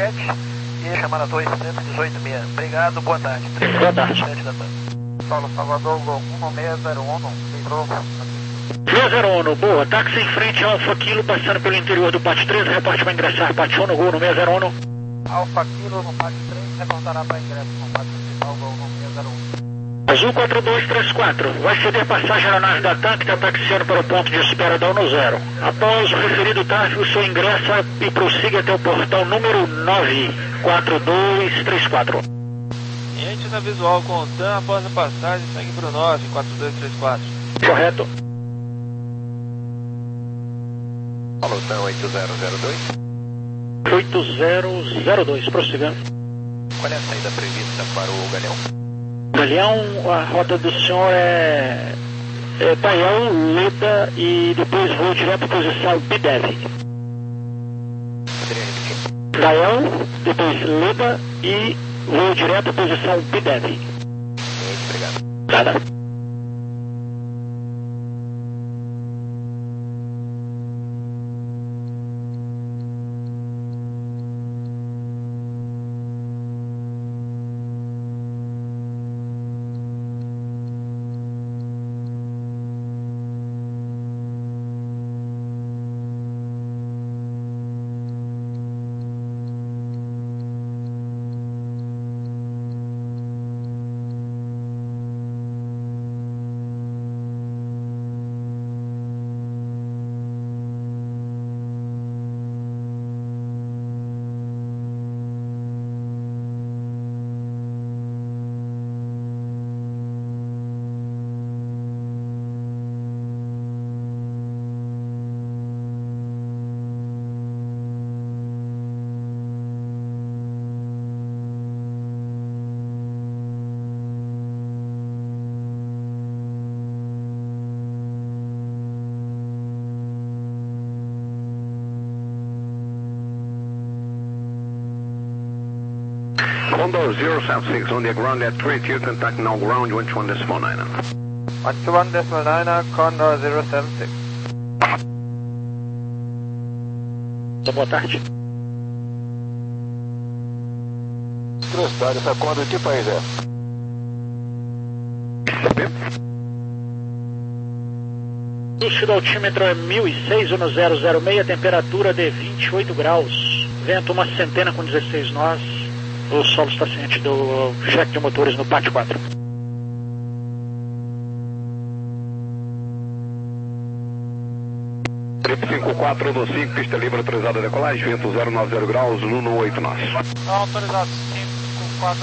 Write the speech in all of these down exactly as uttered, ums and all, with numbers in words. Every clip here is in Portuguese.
sete e chamar a torre cento e dezoito meia. Obrigado, boa tarde. Boa tarde. sete da tarde. Paulo Salvador, Gol um seis zero um, entrou. seis zero um, boa. Táxi em frente, Alfa Kilo, passando pelo interior do Pátio treze, reporte para ingressar, Pátio um no Gol no seis zero um. Alfa Kilo no Pátio três, reportará para ingresso no Pátio principal, Gol no seis zero um. Azul quatro dois três quatro, vai ceder passagem à aeronave da TAM que está taxiando para o ponto de espera da ONU Zero. Após o referido tráfego, o senhor ingressa e prossiga até o portão número nove quatro dois três quatro. Cliente na visual com o TAM após a passagem, segue para o nove quatro dois três quatro. Correto. Alô, TAM oito zero zero dois. oito zero zero dois, prossiga. Qual é a saída prevista para o Galeão? Galeão, a rota do senhor é, é Taião, Leda e depois voo direto para a posição B dez. Poderia repetir? Taião, depois Leda e voo direto para a posição B dez. Muito obrigado. Nada. Condor zero South six on the ground at three two, contact now ground one one decimal nine. one one decimal nine, Condor zero seven six. Boa tarde. Curiosidade, essa Condor de que país é? Luxo do altímetro é mil e seis, no zero zero seis, temperatura de vinte e oito graus. Vento uma centena com dezesseis nós. O solo está ciente do cheque de motores no Pátio quatro. Trip cinco quatro do cinco, pista livre autorizada a decolagem, vento zero nove zero graus, Nuno oito nós. Autorizado, cinco quatro.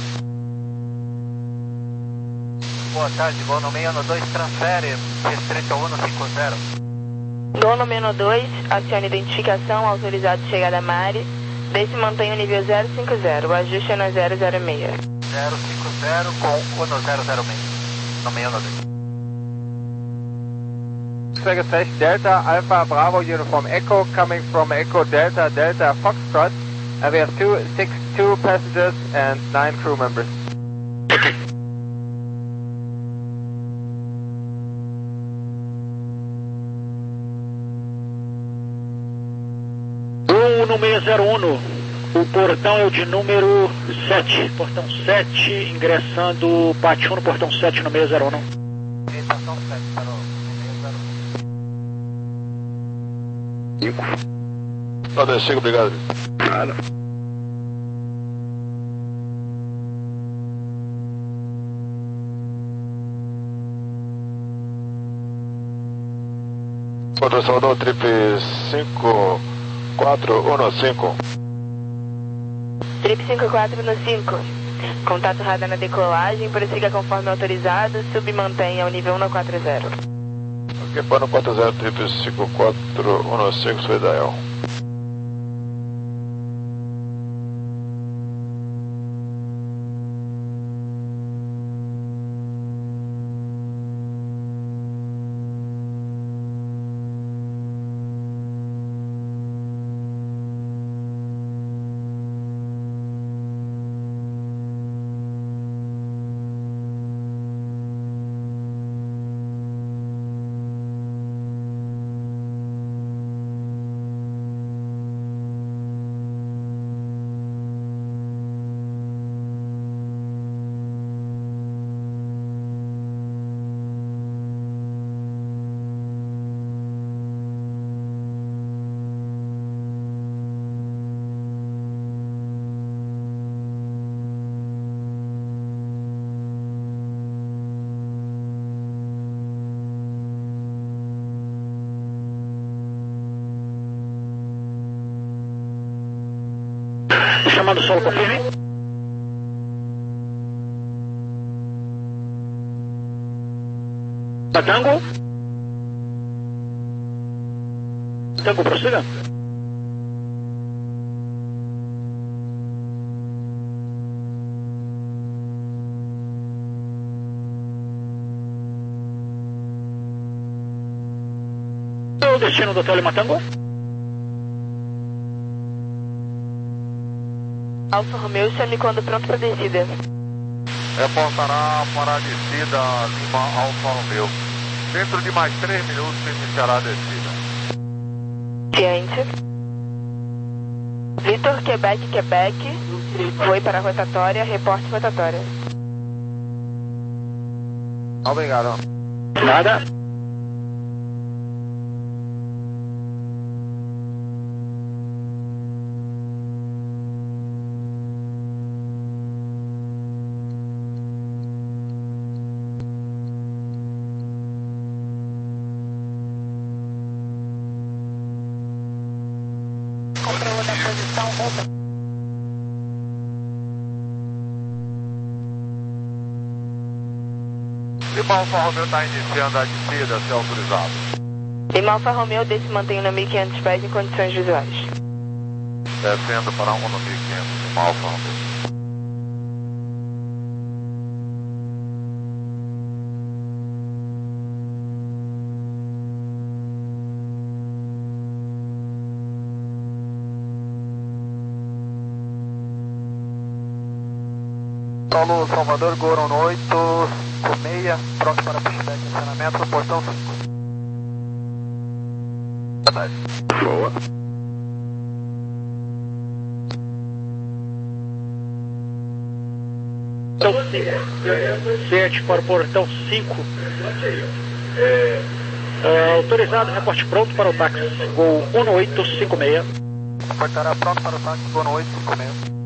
Boa tarde, Gol no meio dois, transfere, restrito um cinco zero. Gol no meio dois, acione identificação, autorizado chegada a Mare. Deixe e mantenha o nível zero cinco zero, o ajuste é no zero zero seis. zero cinco zero com o no zero zero seis, no meio dois. Swagger six Delta, Alpha Bravo Uniform Echo, coming from Echo Delta, Delta Foxtrot. Uh, we have two six two passengers and nine crew members. No seis zero um, o portão é o de número sete, portão sete, ingressando Pátio um no portão sete no seis zero um. Estação sete, para o seis zero um. Tá bem, chega, obrigado. Nada. Controle Salvador, trip cinco quatro um cinco. Trip cinco quatro no cinco. Contato radar na decolagem, prossiga conforme autorizado, submantenha o nível um quatro zero. Ok, para no quatro zero, trip cinco quatro um cinco, sou Idael. Chamando solo, confirme. Tango. Tango, prossiga. O destino do Hotel Lima Tango? Alfa Romeo, chame quando pronto para descida. Reportará para a descida Lima Alfa Romeo. Dentro de mais três minutos iniciará a descida. Ciente. Vitor, Quebec, Quebec. Foi para a rotatória, reporte rotatória. Obrigado. Nada. Controle da posição, volta. Lima Alfa Romeo está iniciando a descida, se autorizado. Lima Alfa Romeo, desce e mantenha no mil e quinhentos pés em condições visuais. Descendo para um no mil e quinhentos, Lima Alfa Romeo. Solo Salvador, Goron oito, com meia, pronto para pushback e acionamento no portão cinco. Boa. Então, sete para o portão cinco. É, é, autorizado, reporte pronto para o táxi. Gol um oito cinco seis. Reportará pronto para o táxi, Goron oito, cinco seis.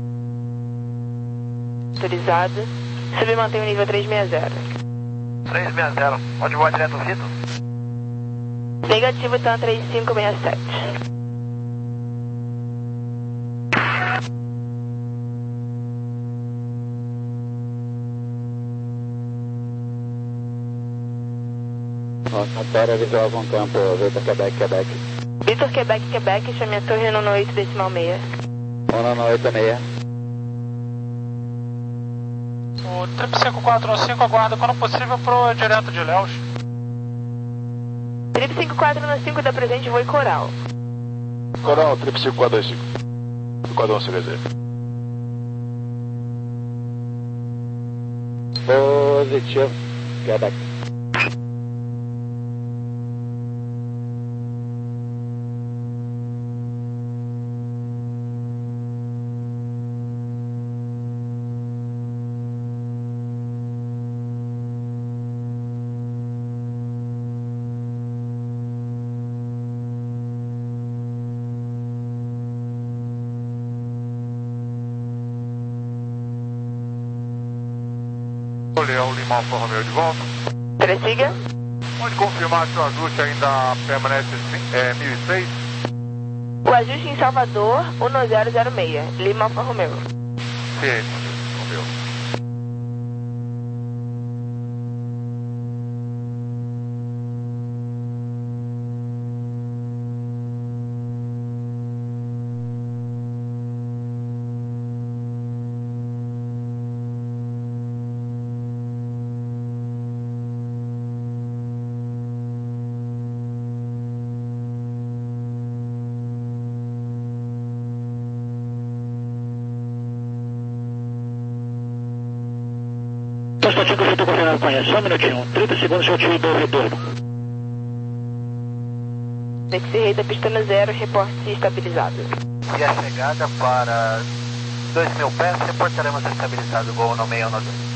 Autorizado. Submantém o nível trezentos e sessenta. trezentos e sessenta, pode voar direto ao Rito? Negativo, TAM três cinco seis sete. Rotatória visual com campo, Vitor, Quebec, Quebec. Vitor, Quebec, Quebec, chame a torre no oito decimal seis. um no oito seis. O triplo cinco quatro um cinco aguarda quando possível pro direto de Léus. Trip cinco quatro um cinco da presente, voo Coral. Coral, trip cinco quatro dois cinco. quatro um C V Z. Positivo, Quebec. Leão Lima Alfa Romeo de volta. Prossiga. Pode confirmar se o ajuste ainda permanece é, mil e seis? O ajuste em Salvador, um zero zero seis. Lima Alfa Romeo. Ciente, Romeo. Constantino, que eu estou confirmando com ele. Só um minutinho. trinta segundos eu tiro do retorno. Taxi da pista no zero, reporte estabilizado. E a chegada para dois mil pés, reportaremos estabilizado, Gol no meio no dois.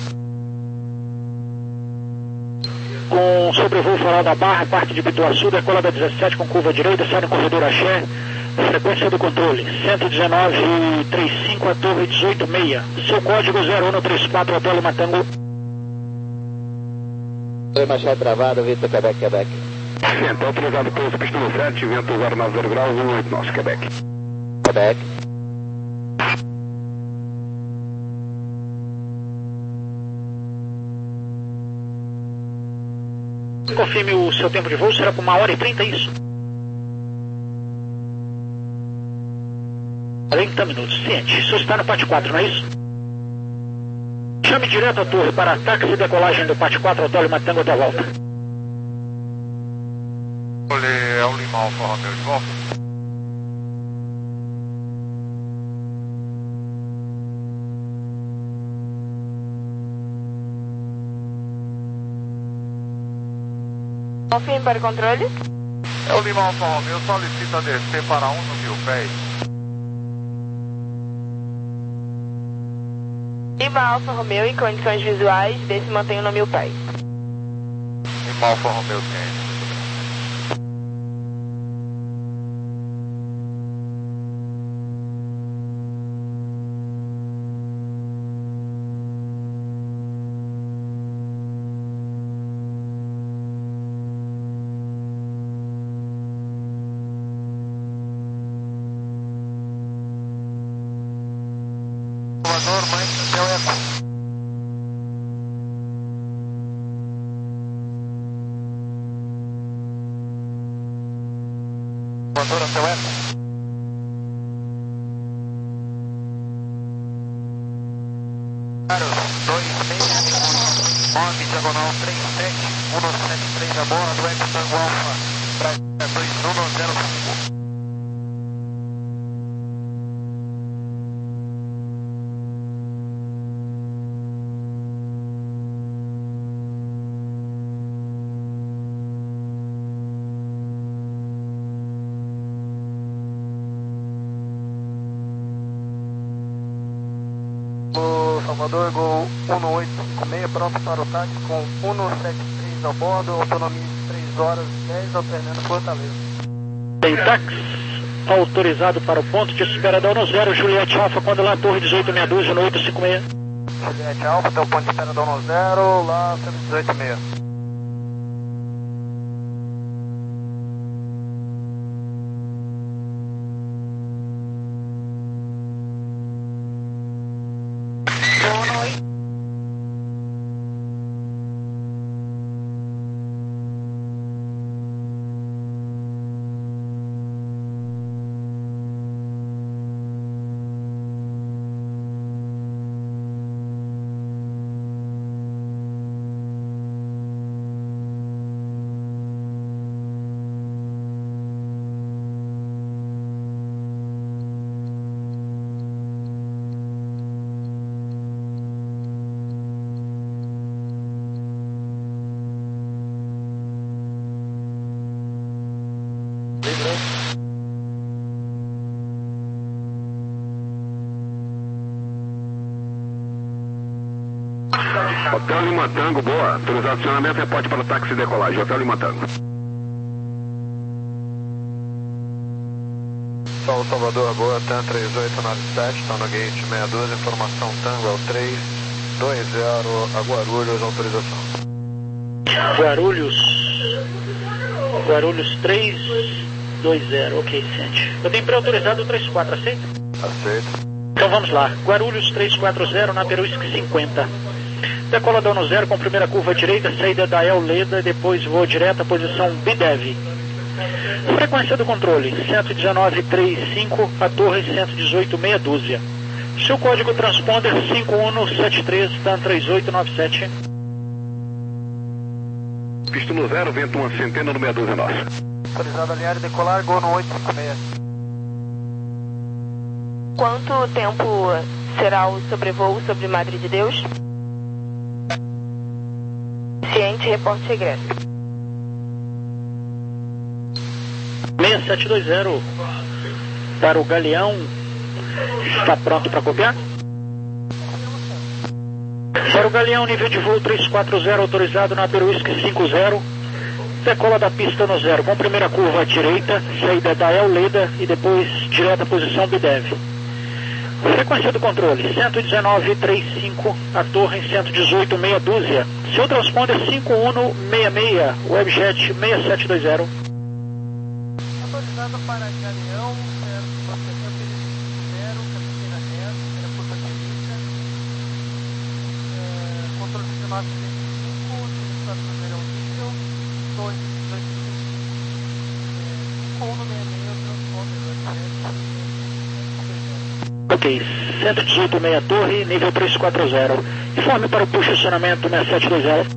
Com sobrevoo fora da barra, parte de Pituaçu, decola da dezessete com curva direita, sai no corredor Axé. Frequência do controle, cento e dezenove ponto trinta e cinco, a torre dezoito seis. Seu código zero um três quatro, Hotel Lima Tango. Oi, Machado travado, Vitor, Quebec, Quebec. Então, autorizado pouso, pista no sete, vento zero nove zero graus, um oito nosso, Quebec. Quebec. Confirme o seu tempo de voo, será por uma hora e trinta, é isso? trinta minutos, ciente. Isso está no P A T quatro, não é isso? Chame direto a torre para táxi e decolagem do P A T quatro, Hotel Lima Tango da volta. Olha, é o Lima Alfa Romeo de volta. Confirme para controle. É o Lima Alfa Romeo, solicita descer para um no mil pés. Lima Alfa Romeo, em condições visuais, desce e mantenha no mil pés. Lima Alfa Romeo ciente. Salvador, mãe, céu é eco. Salvador, céu eco. Claro, dois seis nove, diagonal três sete, um sete três a bordo, Eco Tango Alfa, Brasília dois um zero cinco. Salvador, Gol um oito cinco seis, pronto para o táxi com um sete três a bordo, autonomia de três horas e dez, alternando Fortaleza. Tem táxi autorizado para o ponto de espera da Ono Zero, Juliette Alfa, quando lá, torre dezoito meia dúzia, no oito cinco seis. Juliette Alfa, até o ponto de espera da Ono Zero, lá cento e dezoito meia. Hotel Lima Tango, boa. Autorizado acionamento, reporte para o táxi e decolagem. Hotel Lima Tango. Sol Salvador, boa, TAM três oito nove sete, está no gate meia dúzia, informação Tango é o três dois zero, a Guarulhos, autorização. Guarulhos. Guarulhos três dois zero, ok, ciente. Eu tenho pré-autorizado o três quatro, aceita? Aceito. Então vamos lá. Guarulhos três quatro zero, na Peruísque cinquenta. Decola da Ono Zero com primeira curva direita, saída da El Leda, depois voo direto à posição B D E V. Frequência do controle, cento e dezenove ponto trinta e cinco, a torre cento e dezoito meia dúzia. Seu código transponder cinco um sete três, TAM três oito nove sete. Pista no zero, vento uma centena no meia dúzia nossa. Autorizado a alinhar e decolar, Gol no oito cinco seis. Quanto tempo será o sobrevoo sobre Madre de Deus? Ciente, reporte regresso. seis sete dois zero para o Galeão. Está pronto para copiar? Para o Galeão, nível de voo três quatro zero, autorizado na Peruísque cinco zero. Decola da pista no zero, com primeira curva à direita, saída da El Leda e depois direto à posição B D E V. Frequência do controle, cento e dezenove ponto trinta e cinco, a torre em cento e dezoito meia dúzia. Seu transponder cinco um seis seis, Webjet seis sete dois zero. Autorizado para Galeão, certo, proteção zero, cabeceira reta, primeira curva direita, controle dezenove ponto trinta e cinco, utilização primeiro nível, Ok, cento e dezoito, meia torre, nível três quatro zero. Informe para o posicionamento na sete dois zero.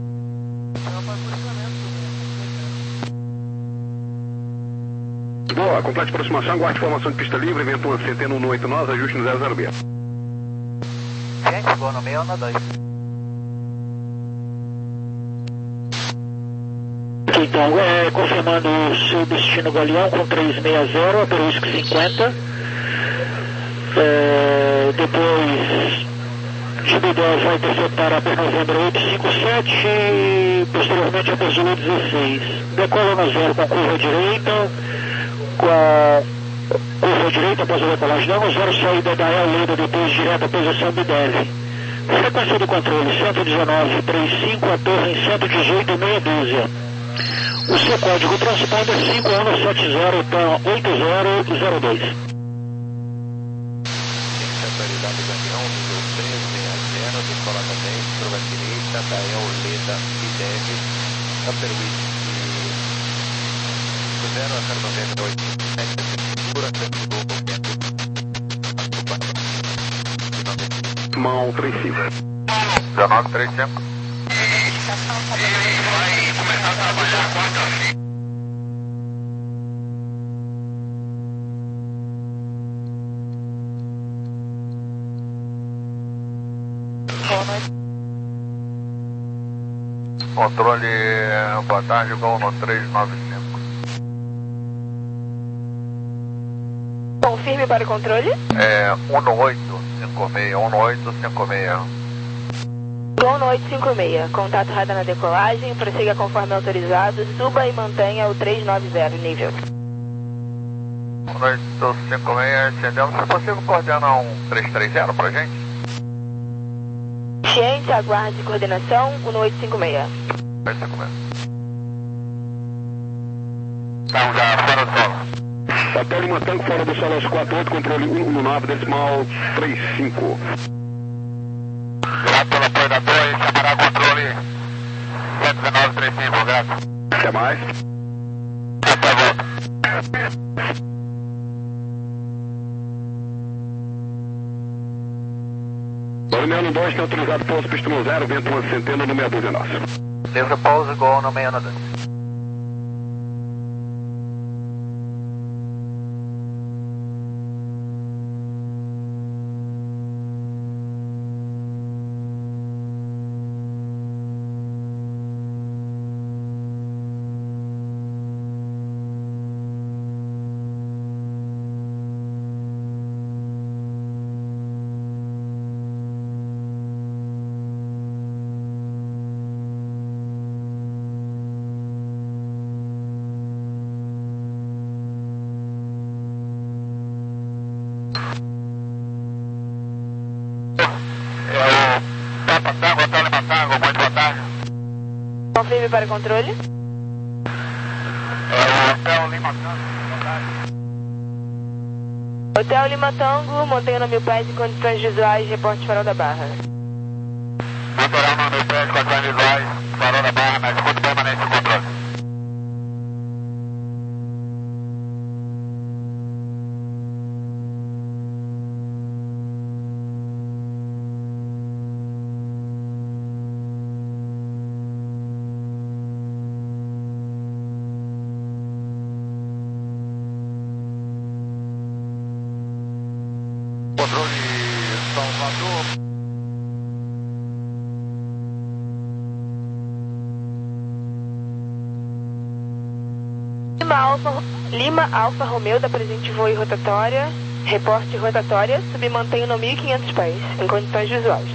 Boa, complete aproximação, guarde formação de pista livre, vento uma centena um oito nove, ajuste no zero zero B. Gente, boa no meio, na dois. Ok, então, é, confirmando o seu destino Galeão com trezentos e sessenta, asterisco cinquenta. É, depois, G B dez vai interceptar a P Novembro oitocentos e cinquenta e sete, posteriormente a P Zulu dezesseis. Decola no zero com curva direita, com a curva direita após a decolagem da zero, saída da El Leda, depois direto à posição B D E V. Frequência do controle cento e dezenove, trinta e cinco, a torre em cento e dezoito, meia dúzia. O seu código transponder cinco um sete zero, então oito zero zero dois. Autoridade Galeão, nível três sessenta, decola também, curva direita, da El Leda, B D E V, Upper Wheat. zero a zero novembro oito sete, segura, tranquilo, movimento. Mão três cinco. dezenove, trinta e cinco. Vai começar a trabalhar quatro assim. Controle, boa tarde, gol no três nove cinco. Confirme para o controle. É, um no oito cinco seis, um no oito cinco seis. Gol no oito cinco seis, contato radar na decolagem, prossiga conforme autorizado, suba e mantenha o trezentos e noventa, nível. um no oito cinco seis, acendemos, se possível coordenar um trezentos e trinta pra gente? Ciente, aguarde coordenação, um no oito cinco seis. oito cinco seis. Estamos já fora do solo. Hotel Lima Tango, fora do solo aos quatro oito, controle um nove, decimal três cinco. Grato pelo apoio da torre, chamará controle cento e dezenove, trinta e cinco, grato. Até mais. Até a volta. Barulhando dois, tem autorizado pouso pista no zero, vento uma centena no meia dúzia nossa. Livre pouso, gol no meio, na dois. Confirme para o controle. É, Hotel Lima Tango. Hotel Lima Tango, mantenha no mil pés em condições visuais, reporte farol da Barra. Manterá no meu pé, condições visuais, farol da Barra, na escuta permanente do controle. Controle Salvador. Lima Alfa, Lima Alfa Romeo da presente voo e rotatória. Reporte rotatória, submantenha no mil e quinhentos pés, em condições visuais.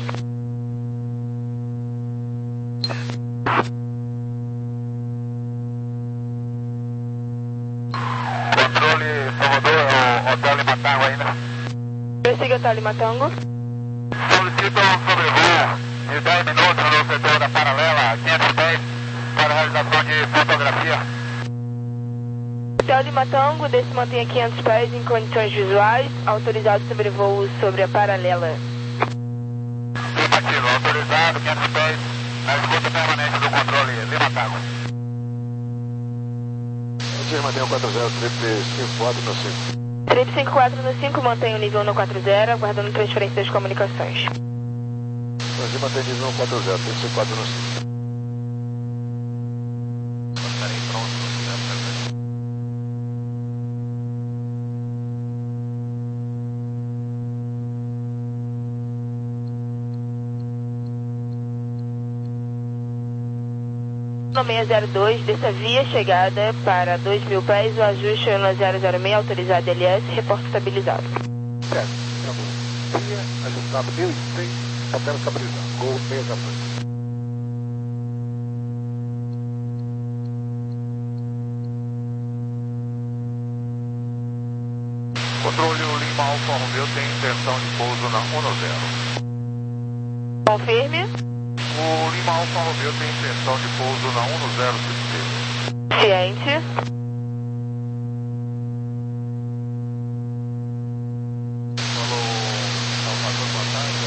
Controle Salvador, Hotel Lima Tango ainda. Prossiga Hotel Lima Tango. Solicito um sobrevoo de dez minutos no setor da paralela, quinhentos pés, para realização de fotografia. Hotel Lima Tango, desce mantenha quinhentos pés em condições visuais, autorizado sobrevoo sobre a paralela. Afirmativo, autorizado, quinhentos pés, na escuta permanente do controle Lima Tango. A gente mantém o quatro zero, triple cinco quatro no cinco. Trip cinco quatro no cinco, mantém o nível no quatro zero, aguardando transferência das comunicações. Brasil mantém nível no quatro zero, Trip cinco quatro no cinco. Estarei pronto, né? No seis zero dois, desça via chegada para dois mil pés, o ajuste no zero zero seis, autorizado L S, reporte estabilizado. Certo, tá bom. Via, ajustado mil e cem, hotel estabilizado. Gol seis a dois. Controle Lima Alfa Romeo tem intenção de pouso na um zero. Confirme. O Lima Alfa Romeo tem intenção de pouso na um zero, se possível. Ciente. Falou, Salvador, boa tarde,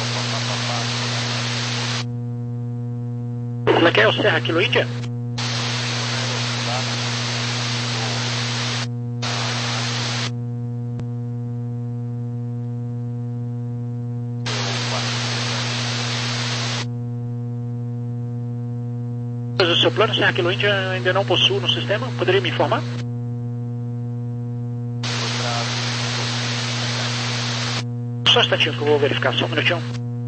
Alfa Papa. Como é que é o Serra Kilo Índia? O seu plano Serra Kilo Índia ainda não possuo no sistema? Poderia me informar? Só um instantinho que eu vou verificar, só um minutinho.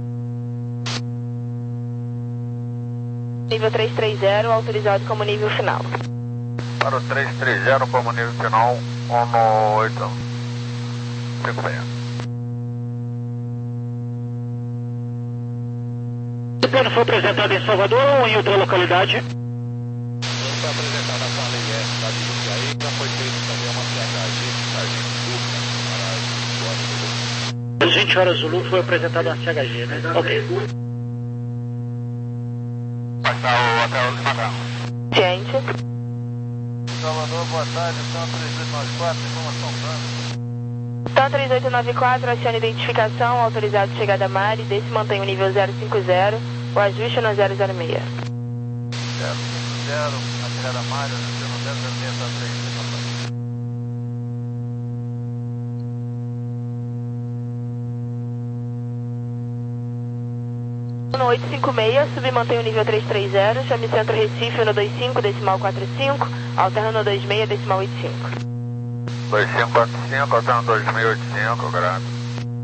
Nível trezentos e trinta, autorizado como nível final. Para o trezentos e trinta como nível final, um no oito. cinco seis. O plano foi apresentado em Salvador ou em outra localidade? Foi apresentado na sala I S, tá de Jundiaí, já foi feito também uma C H G, sargento Zulu, Às vinte horas Zulu foi apresentado uma C H G, né? Ok. Vai estar o hotel Lima Bravo. Ciente. Salvador, boa tarde, são três oito nove quatro, informação plano. TAM três oito nove quatro, acione identificação, autorizado chegada a Mari, desse mantém o nível zero cinco zero, o ajuste no zero zero seis. zero cinco zero, a chegada Mário, no zero zero seis, tá três oito. No oito cinco seis, submantém o nível trezentos e trinta, chame Centro Recife no vinte e cinco, decimal quarenta e cinco, alterna no vinte e seis, decimal oitenta e cinco. dois cinco quatro cinco, alterno dois mil e oitenta e cinco, grato.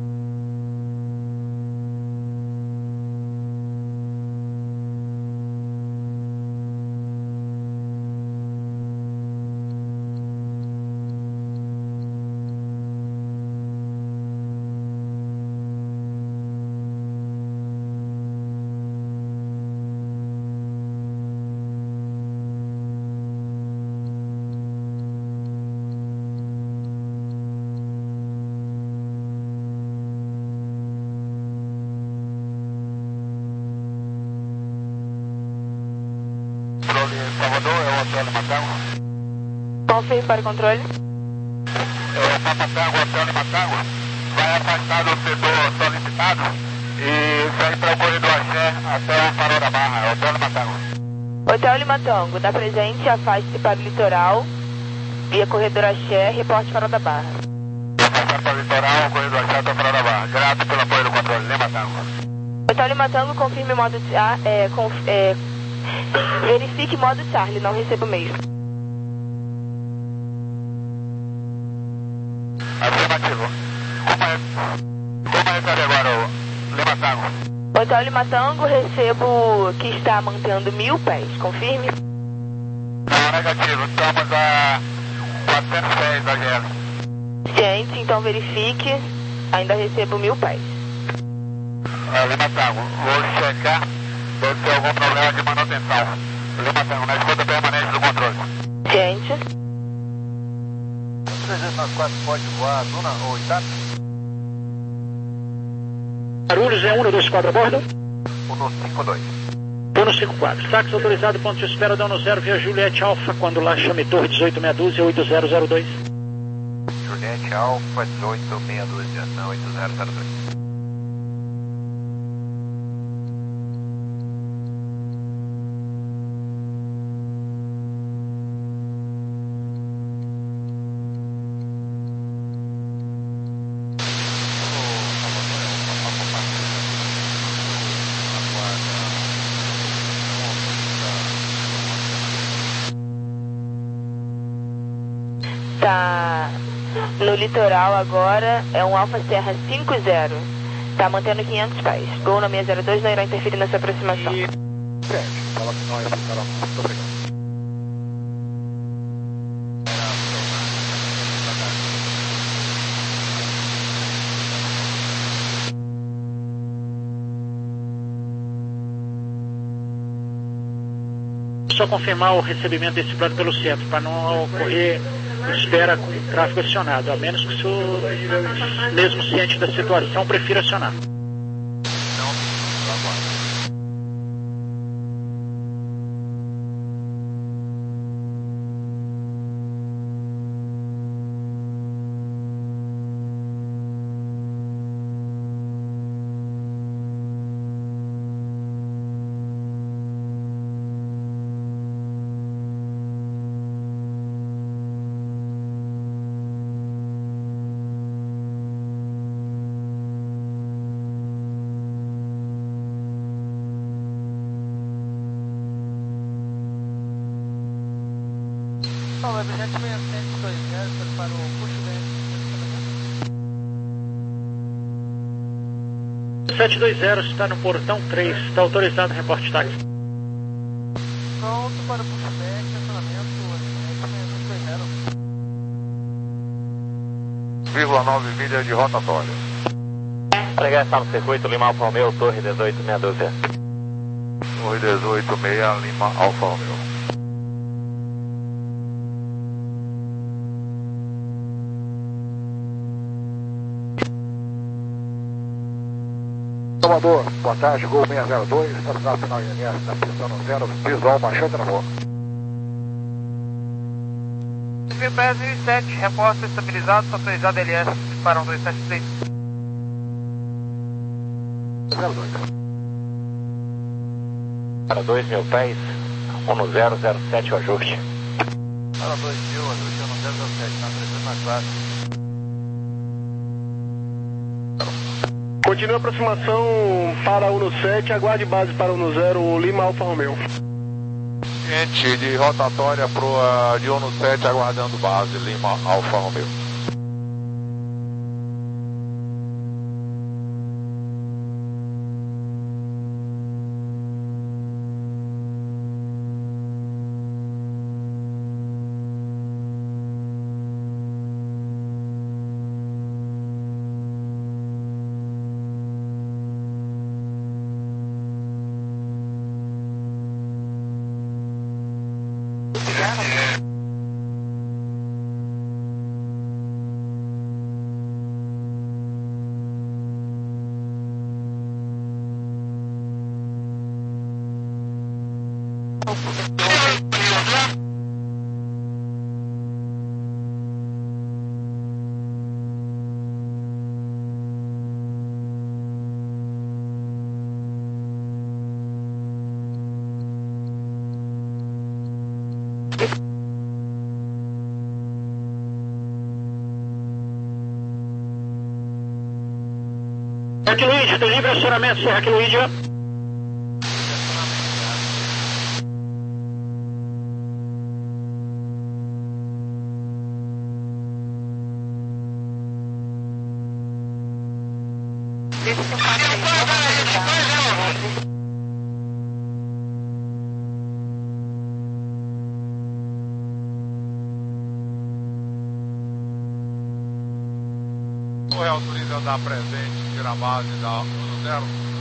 Salvador, é o Hotel Lima Tango. Confirme para o controle. É o Papa Tango, Hotel Lima Tango. Vai afastar do setor solicitado e vai para o corredor Axé até o Farol da Barra, é o Hotel Lima Tango. Hotel Lima Tango, dá presente, afaste-se para o litoral, via corredor Axé, reporte Farol da Barra. Afastar para o litoral, corredor Axé até o Farol da Barra. Grato pelo apoio do controle, Lima Tango. Hotel Lima Tango, confirme modo... Ah, é, conf, é, verifique modo Charlie, não recebo mesmo. Afirmativo. Como é, como recebe agora o Lima Tango? Hotel Lima Tango, recebo que está mantendo mil pés, confirme. Não, negativo. Estamos a quatrocentos e dez da G L. Ciente, então verifique, ainda recebo mil pés. É, Lima Tango, vou checar, deve ter algum problema de manutenção. Lima Tango, na escuta permanente do controle. Ciente. trezentos e noventa e quatro pode voar, Duna ou Itata? Barulhos é um dois quatro a bordo? um cinco dois. um cinco quatro. Sax autorizado, ponto de espera, dano zero, via Juliette Alfa, quando lá chame Torre dezoito meia dúzia, oito zero zero dois. Juliette Alfa, dezoito meia dúzia, não, oito zero zero dois. tá no litoral agora, é um Alfa Serra cinco zero. Tá mantendo quinhentos pés. Gol na seis zero dois, não irá interferir nessa aproximação. E... sete, fala que não é esse cara, muito obrigado. Só confirmar o recebimento desse plano pelo centro, para não ocorrer espera com tráfego acionado, a menos que o senhor, mesmo ciente da situação, prefira acionar. Paulo, é sete seis dois zero para o puxo dele. sete dois zero está no portão três, está autorizado o reporte táxi. Pronto para o puxo back, estacionamento sete seis dois zero. vírgula nove milha de rotatória. Pregar está no circuito, Lima Alfa Romeo, Torre dezoito, meia dúzia. Torre dezoito, meia, Lima Alfa Romeo. Salvador, boa tarde, Gol seis zero dois, estacionado final I N S na pista no zero, visual, marchante na rua. V P S sete, repórter estabilizado, autorizado L S, para um dois sete três. zero dois. Para dois mil pés, um zero zero sete o ajuste. Para dois mil, ajuste um zero zero sete, na pressão na classe. Continua a aproximação para Uno sete, aguarde base para Uno zero, Lima Alfa Romeo. Gente de rotatória pro uh, de Uno sete aguardando base, Lima Alfa Romeo. Serra Luigi, tem livre acionamento, Serra Luigi. O é autorizado a dar presente, tirar a base da Uno zero.